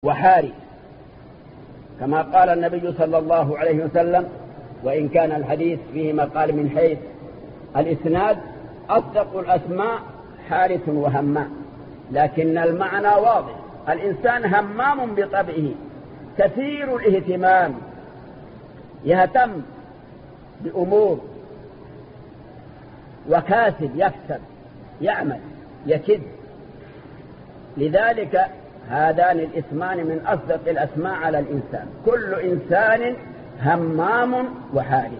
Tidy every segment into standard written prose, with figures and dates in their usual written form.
وحارث، كما قال النبي صلى الله عليه وسلم: وإن كان الحديث فيه مقال من حيث الإسناد أصدق الأسماء حارث وهمام، لكن المعنى واضح. الإنسان همام بطبعه، كثير الاهتمام، يهتم بأمور، وكاسب يكسب، يعمل، يكد. لذلك هذان الاسمان من أصدق الأسماء على الإنسان. كل إنسان همام وحارث.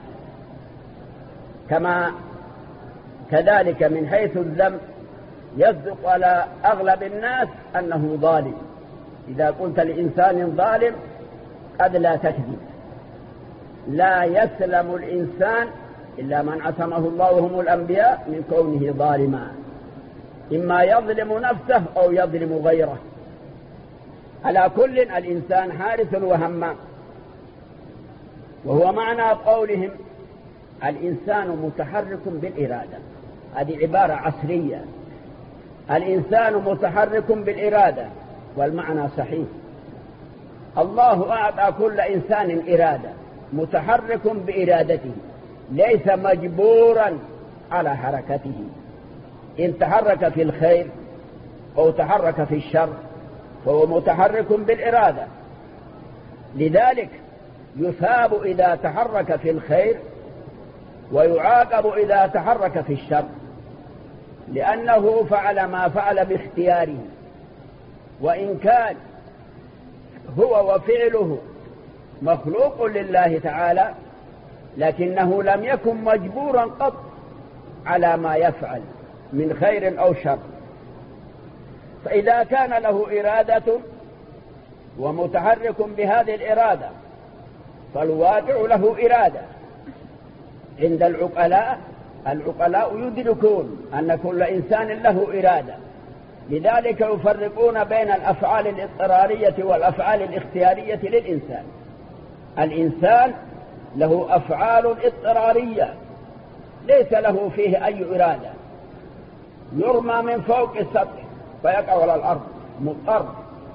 كذلك من حيث الذنب يصدق على أغلب الناس أنه ظالم. إذا قلت لإنسان ظالم قد لا تكذب. لا يسلم الإنسان إلا من عصمه الله وهم الأنبياء من كونه ظالما، إما يظلم نفسه أو يظلم غيره. على كل الإنسان حارث وهمام. وهو معنى قولهم الإنسان متحرك بالإرادة. هذه عبارة عصرية. الإنسان متحرك بالإرادة، والمعنى صحيح. الله أعطى كل إنسان إرادة، متحرك بإرادته، ليس مجبورا على حركته. إن تحرك في الخير أو تحرك في الشر فهو متحرك بالإرادة. لذلك يثاب إذا تحرك في الخير ويعاقب إذا تحرك في الشر، لأنه فعل ما فعل باختياره. وإن كان هو وفعله مخلوق لله تعالى، لكنه لم يكن مجبورا قط على ما يفعل من خير أو شر. فإذا كان له إرادة ومتحرك بهذه الإرادة فالواقع له إرادة. عند العقلاء يدركون أن كل إنسان له إرادة، لذلك يفرقون بين الأفعال الاضطرارية والأفعال الاختيارية للإنسان. الإنسان له أفعال اضطرارية ليس له فيه أي إرادة، يرمى من فوق السطح فيقع على الأرض مضطر،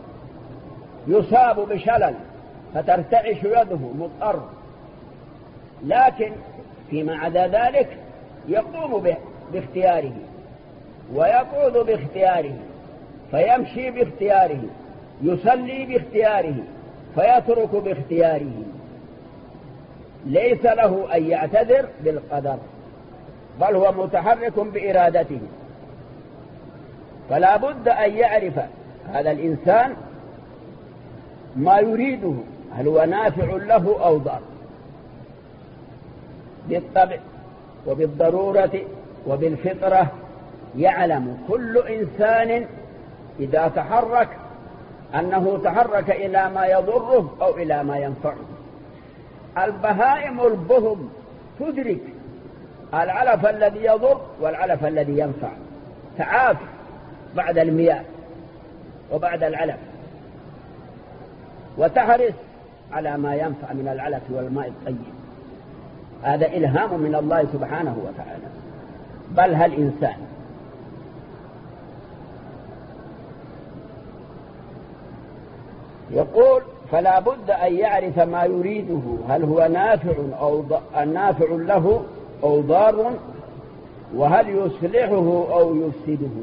يصاب بشلل فترتعش يده مضطر، لكن فيما عدا ذلك يقوم باختياره ويقعد باختياره، فيمشي باختياره، يصلي باختياره، فيترك باختياره. ليس له أن يعتذر بالقدر، بل هو متحرك بإرادته. فلا بد أن يعرف هذا الإنسان ما يريده، هل هو نافع له أو ضار، بالطبع وبالضرورة وبالفطرة. يعلم كل إنسان إذا تحرك أنه تحرك إلى ما يضره أو إلى ما ينفعه. البهائم البهم تدرك العلف الذي يضر والعلف الذي ينفع، تعاف بعد المياه وبعد العلف، وتحرص على ما ينفع من العلف والماء الطيب. هذا إلهام من الله سبحانه وتعالى. بل هل إنسان يقول فلا بد أن يعرف ما يريده، هل هو نافع له أو ضار، وهل يصلحه أو يفسده.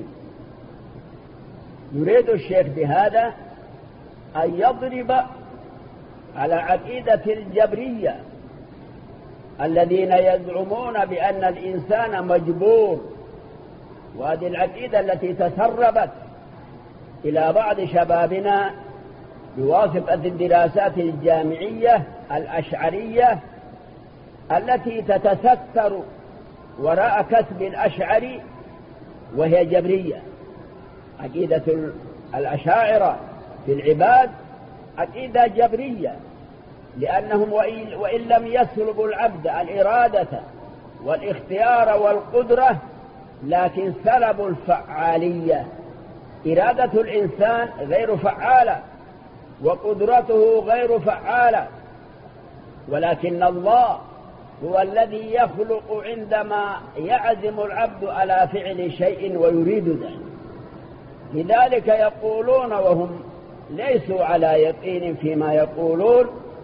يريد الشيخ بهذا أن يضرب على عقيدة الجبرية الذين يزعمون بأن الإنسان مجبور، وهذه العقيدة التي تسربت إلى بعض شبابنا بواسطة الدراسات الجامعية الأشعرية التي تتستر وراء كسب الأشعري، وهي جبرية. عقيدة الأشاعرة في العباد عقيدة جبرية، لأنهم وإن لم يسلبوا العبد الإرادة والاختيار والقدرة، لكن سلبوا الفعالية. إرادة الإنسان غير فعالة وقدرته غير فعالة، ولكن الله هو الذي يخلق عندما يعزم العبد على فعل شيء ويريد ذلك. لذلك يقولون وهم ليسوا على يقين فيما يقولون.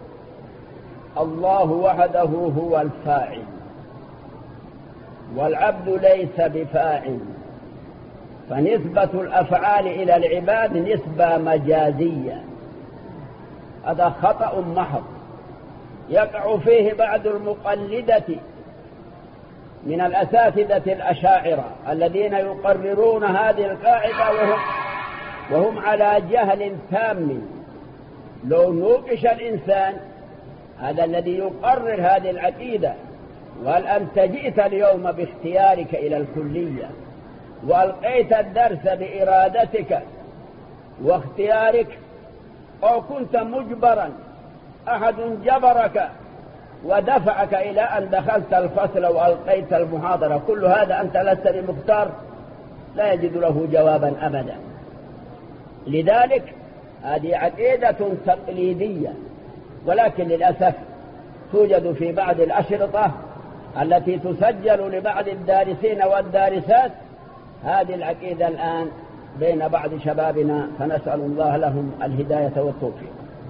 الله وحده هو الفاعل، والعبد ليس بفاعل، فنسبة الأفعال إلى العباد نسبة مجازية. هذا خطأ محض يقع فيه بعض المقلدة من الأساتذة الأشاعرة الذين يقررون هذه القاعدة وهم على جهل تام. لو نوقش الإنسان هذا الذي يقرر هذه العقيدة، وهل أنت جئت اليوم باختيارك إلى الكلية وألقيت الدرس بإرادتك واختيارك، أو كنت مجبرا أحد جبرك ودفعك إلى أن دخلت الفصل وألقيت المحاضرة، كل هذا أنت لست بمختار، لا يجد له جوابا أبدا. لذلك هذه عقيدة تقليدية، ولكن للأسف توجد في بعض الأشرطة التي تسجل لبعض الدارسين والدارسات هذه العقيدة الآن بين بعض شبابنا، فنسأل الله لهم الهداية والتوفيق.